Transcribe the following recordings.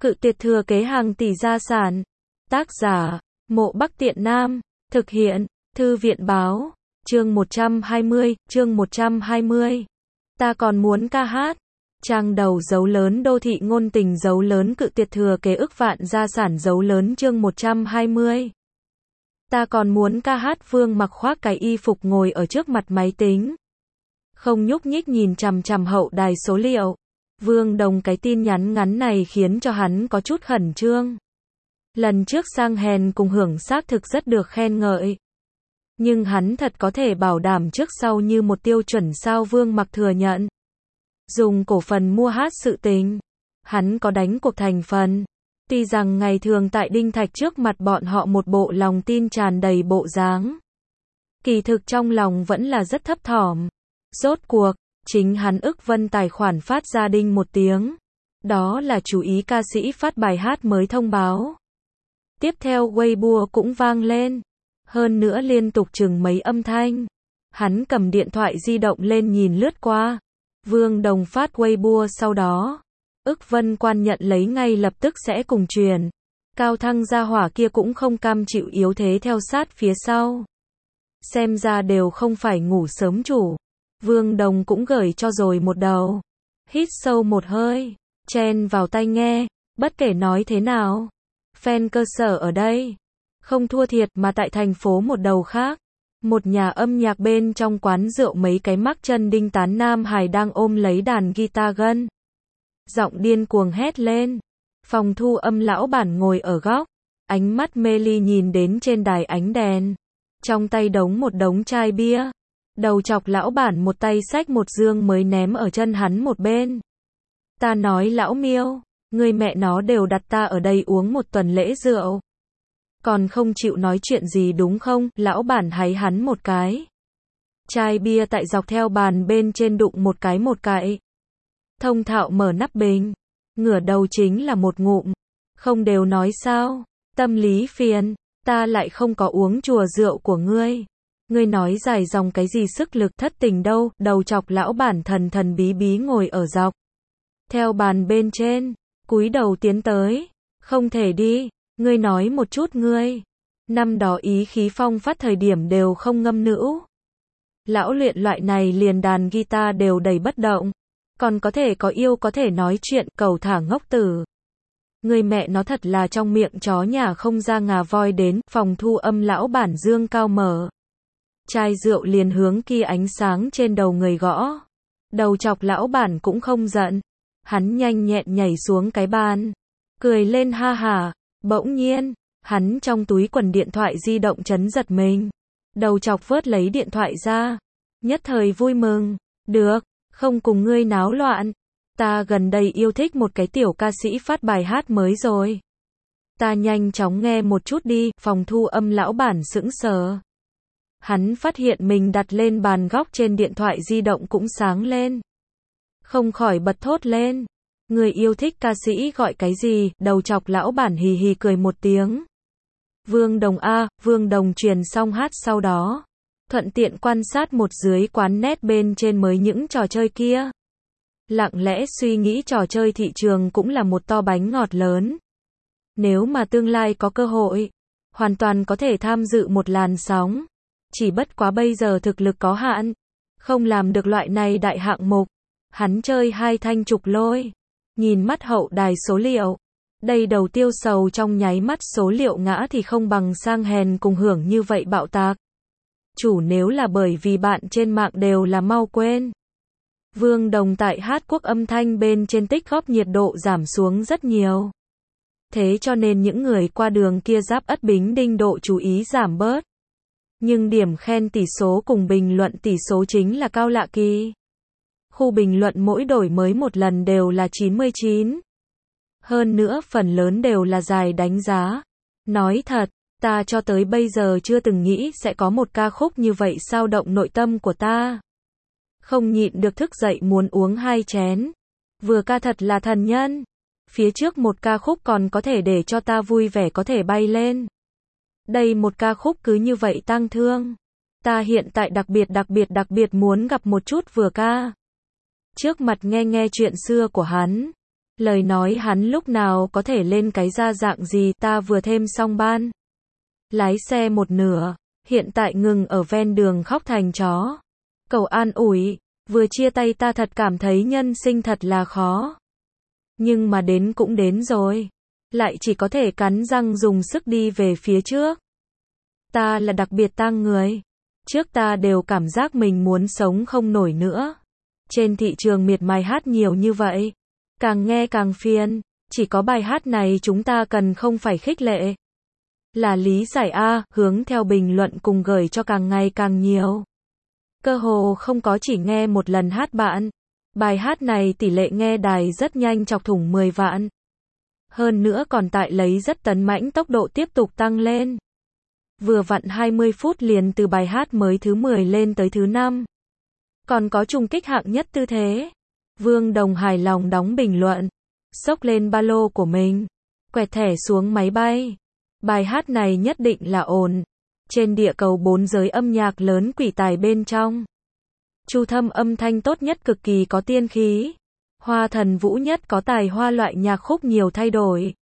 Cự tuyệt thừa kế hàng tỷ gia sản. Tác giả, Mộ Bắc Tiện Nam. Thực hiện, Thư viện báo. Chương 120. Ta còn muốn ca hát. Trang đầu dấu lớn đô thị ngôn tình dấu lớn cự tuyệt thừa kế ức vạn gia sản dấu lớn chương 120. Ta còn muốn ca hát. Vương mặc khoác cái y phục ngồi ở trước mặt máy tính. Không nhúc nhích nhìn chằm chằm hậu đài số liệu. Vương Đồng cái tin nhắn ngắn này khiến cho hắn có chút khẩn trương. Lần trước sang hèn cùng hưởng xác thực rất được khen ngợi. Nhưng hắn thật có thể bảo đảm trước sau như một tiêu chuẩn sao? Vương mặc thừa nhận. Dùng cổ phần mua hát sự tình. Hắn có đánh cuộc thành phần. Tuy rằng ngày thường tại Đinh Thạch trước mặt bọn họ một bộ lòng tin tràn đầy bộ dáng. Kỳ thực trong lòng vẫn là rất thấp thỏm. Rốt cuộc, chính hắn ức vân tài khoản phát ra đinh một tiếng. Đó là chú ý ca sĩ phát bài hát mới thông báo. Tiếp theo Weibo cũng vang lên. Hơn nữa liên tục chừng mấy âm thanh. Hắn cầm điện thoại di động lên nhìn lướt qua. Vương Đồng phát Weibo sau đó. Ức vân quan nhận lấy ngay lập tức sẽ cùng truyền. Cao Thăng gia hỏa kia cũng không cam chịu yếu thế theo sát phía sau. Xem ra đều không phải ngủ sớm chủ. Vương Đồng cũng gửi cho rồi một đầu. Hít sâu một hơi. Chen vào tai nghe. Bất kể nói thế nào. Fan cơ sở ở đây. Không thua thiệt mà tại thành phố một đầu khác. Một nhà âm nhạc bên trong quán rượu mấy cái mắc chân đinh tán nam hài đang ôm lấy đàn guitar gân. Giọng điên cuồng hét lên. Phòng thu âm lão bản ngồi ở góc. Ánh mắt mê ly nhìn đến trên đài ánh đèn. Trong tay đống một đống chai bia. Đầu chọc lão bản một tay xách một dương mới ném ở chân hắn một bên. Ta nói lão Miêu, người mẹ nó đều đặt ta ở đây uống một tuần lễ rượu. Còn không chịu nói chuyện gì đúng không? Lão bản háy hắn một cái. Chai bia tại dọc theo bàn bên trên đụng một cái. Thông thạo mở nắp bình. Ngửa đầu chính là một ngụm. Không đều nói sao? Tâm lý phiền. Ta lại không có uống chùa rượu của ngươi. Ngươi nói dài dòng cái gì sức lực thất tình đâu? Đầu chọc lão bản thần thần bí bí ngồi ở dọc theo bàn bên trên, cúi đầu tiến tới. Không thể đi. Ngươi nói một chút ngươi. Năm đó ý khí phong phát thời điểm đều không ngâm nữ. Lão luyện loại này liền đàn guitar đều đầy bất động. Còn có thể có yêu có thể nói chuyện, cầu thả ngốc tử. Người mẹ nó thật là trong miệng chó nhà không ra ngà voi đến. Phòng thu âm lão bản dương cao mở. Chai rượu liền hướng kia ánh sáng trên đầu người gõ. Đầu chọc lão bản cũng không giận. Hắn nhanh nhẹn nhảy xuống cái bàn. Cười lên ha hả. Bỗng nhiên, hắn trong túi quần điện thoại di động chấn giật mình. Đầu chọc vớt lấy điện thoại ra. Nhất thời vui mừng. Được, không cùng ngươi náo loạn. Ta gần đây yêu thích một cái tiểu ca sĩ phát bài hát mới rồi. Ta nhanh chóng nghe một chút đi. Phòng thu âm lão bản sững sờ. Hắn phát hiện mình đặt lên bàn góc trên điện thoại di động cũng sáng lên. Không khỏi bật thốt lên. Người yêu thích ca sĩ gọi cái gì? Đầu chọc lão bản hì hì cười một tiếng. Vương Đồng a. Vương Đồng truyền xong hát sau đó. Thuận tiện quan sát một dưới quán net bên trên mới những trò chơi kia. Lặng lẽ suy nghĩ trò chơi thị trường cũng là một to bánh ngọt lớn. Nếu mà tương lai có cơ hội, hoàn toàn có thể tham dự một làn sóng. Chỉ bất quá bây giờ thực lực có hạn. Không làm được loại này đại hạng mục. Hắn chơi hai thanh trục lôi. Nhìn mắt hậu đài số liệu. Đây đầu tiêu sầu trong nháy mắt số liệu ngã thì không bằng sang hèn cùng hưởng như vậy bạo tạc. Chủ nếu là bởi vì bạn trên mạng đều là mau quên. Vương Đồng tại hát quốc âm thanh bên trên tích góp nhiệt độ giảm xuống rất nhiều. Thế cho nên những người qua đường kia giáp Ất Bính Đinh độ chú ý giảm bớt. Nhưng điểm khen tỷ số cùng bình luận tỷ số chính là cao lạ kỳ. Khu bình luận mỗi đổi mới một lần đều là 99. Hơn nữa phần lớn đều là dài đánh giá. Nói thật, ta cho tới bây giờ chưa từng nghĩ sẽ có một ca khúc như vậy sao động nội tâm của ta. Không nhịn được thức dậy muốn uống hai chén. Vừa ca thật là thần nhân. Phía trước một ca khúc còn có thể để cho ta vui vẻ có thể bay lên. Đây một ca khúc cứ như vậy tang thương. Ta hiện tại đặc biệt muốn gặp một chút vừa ca. Trước mặt nghe chuyện xưa của hắn. Lời nói hắn lúc nào có thể lên cái ra dạng gì, ta vừa thêm xong ban. Lái xe một nửa, hiện tại ngừng ở ven đường khóc thành chó. Cầu an ủi, vừa chia tay ta thật cảm thấy nhân sinh thật là khó. Nhưng mà đến cũng đến rồi. Lại chỉ có thể cắn răng dùng sức đi về phía trước. Ta là đặc biệt tang người. Trước ta đều cảm giác mình muốn sống không nổi nữa. Trên thị trường miệt mài hát nhiều như vậy. Càng nghe càng phiền. Chỉ có bài hát này chúng ta cần không phải khích lệ. Là lý giải A, hướng theo bình luận cùng gửi cho càng ngày càng nhiều. Cơ hồ không có chỉ nghe một lần hát bạn. Bài hát này tỷ lệ nghe đài rất nhanh chọc thủng 10 vạn. Hơn nữa còn tại lấy rất tấn mãnh tốc độ tiếp tục tăng lên. Vừa vặn 20 phút liền từ bài hát mới thứ 10 lên tới thứ 5. Còn có trùng kích hạng nhất tư thế. Vương Đồng hài lòng đóng bình luận. Xốc lên ba lô của mình. Quẹt thẻ xuống máy bay. Bài hát này nhất định là ổn. Trên địa cầu 4 giới âm nhạc lớn quỷ tài bên trong. Chu Thâm âm thanh tốt nhất cực kỳ có tiên khí. Hoa Thần Vũ nhất có tài hoa loại nhạc khúc nhiều thay đổi.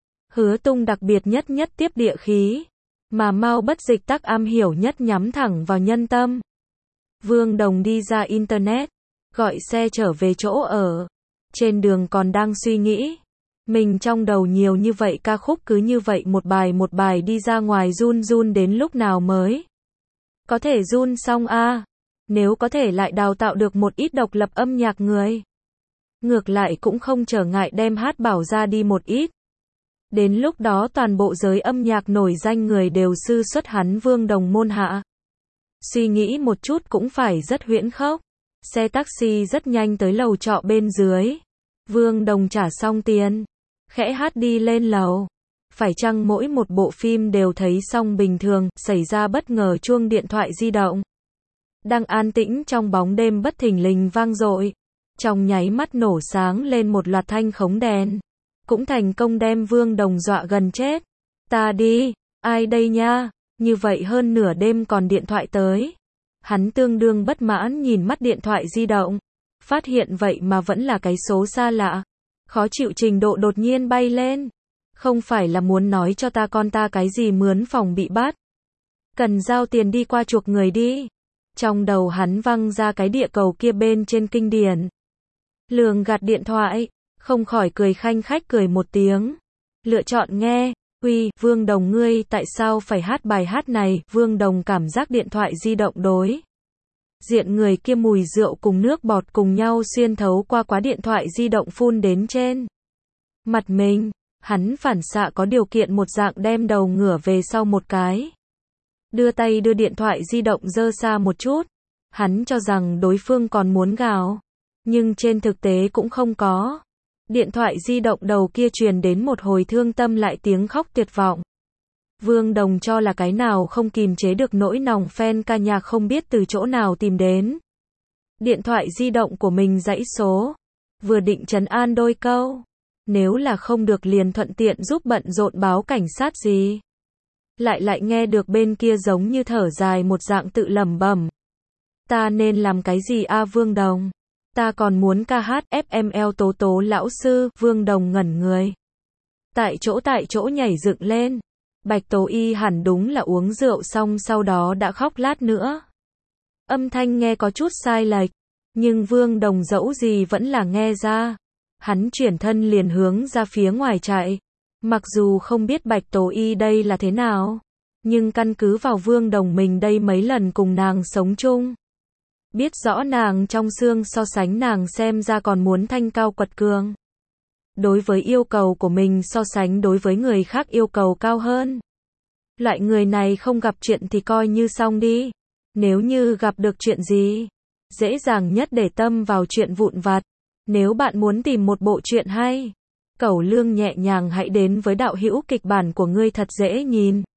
Hứa Tung đặc biệt nhất tiếp địa khí. Mà Mao Bất Dịch tắc am hiểu nhất nhắm thẳng vào nhân tâm. Vương Đồng đi ra internet. Gọi xe trở về chỗ ở. Trên đường còn đang suy nghĩ. Mình trong đầu nhiều như vậy ca khúc cứ như vậy một bài đi ra ngoài run đến lúc nào mới. Có thể run xong a. Nếu có thể lại đào tạo được một ít độc lập âm nhạc người. Ngược lại cũng không trở ngại đem hát bảo ra đi một ít. Đến lúc đó toàn bộ giới âm nhạc nổi danh người đều sư xuất hắn Vương Đồng môn hạ. Suy nghĩ một chút cũng phải rất huyễn khốc. Xe taxi rất nhanh tới lầu trọ bên dưới. Vương Đồng trả xong tiền. Khẽ hát đi lên lầu. Phải chăng mỗi một bộ phim đều thấy xong bình thường, xảy ra bất ngờ chuông điện thoại di động. Đang an tĩnh trong bóng đêm bất thình lình vang dội. Trong nháy mắt nổ sáng lên một loạt thanh khống đèn. Cũng thành công đem Vương Đồng dọa gần chết. Ta đi, ai đây nha, như vậy hơn nửa đêm còn điện thoại tới. Hắn tương đương bất mãn nhìn mắt điện thoại di động. Phát hiện vậy mà vẫn là cái số xa lạ. Khó chịu trình độ đột nhiên bay lên. Không phải là muốn nói cho ta con ta cái gì mướn phòng bị bắt. Cần giao tiền đi qua chuộc người đi. Trong đầu hắn văng ra cái địa cầu kia bên trên kinh điển. Lường gạt điện thoại. Không khỏi cười khanh khách cười một tiếng. Lựa chọn nghe. Uy, Vương Đồng ngươi tại sao phải hát bài hát này? Vương Đồng cảm giác điện thoại di động đối diện người kia mùi rượu cùng nước bọt cùng nhau xuyên thấu qua quá điện thoại di động phun đến trên mặt mình. Hắn phản xạ có điều kiện một dạng đem đầu ngửa về sau một cái. Đưa tay đưa điện thoại di động dơ xa một chút. Hắn cho rằng đối phương còn muốn gào. Nhưng trên thực tế cũng không có. Điện thoại di động đầu kia truyền đến một hồi thương tâm lại tiếng khóc tuyệt vọng. Vương Đồng cho là cái nào không kìm chế được nỗi lòng fan ca nhạc không biết từ chỗ nào tìm đến. Điện thoại di động của mình dãy số. Vừa định trấn an đôi câu. Nếu là không được liền thuận tiện giúp bận rộn báo cảnh sát gì. Lại nghe được bên kia giống như thở dài một dạng tự lẩm bẩm. Ta nên làm cái gì a Vương Đồng? Ta còn muốn ca hát FML tố tố lão sư. Vương Đồng ngẩn người. Tại chỗ nhảy dựng lên. Bạch Tố Y hẳn đúng là uống rượu xong sau đó đã khóc lát nữa. Âm thanh nghe có chút sai lệch. Nhưng Vương Đồng dẫu gì vẫn là nghe ra. Hắn chuyển thân liền hướng ra phía ngoài chạy. Mặc dù không biết Bạch Tố Y đây là thế nào. Nhưng căn cứ vào Vương Đồng mình đây mấy lần cùng nàng sống chung. Biết rõ nàng trong xương so sánh nàng xem ra còn muốn thanh cao quật cường. Đối với yêu cầu của mình so sánh đối với người khác yêu cầu cao hơn. Loại người này không gặp chuyện thì coi như xong đi. Nếu như gặp được chuyện gì, dễ dàng nhất để tâm vào chuyện vụn vặt. Nếu bạn muốn tìm một bộ truyện hay, cẩu lương nhẹ nhàng hãy đến với đạo hữu kịch bản của ngươi thật dễ nhìn.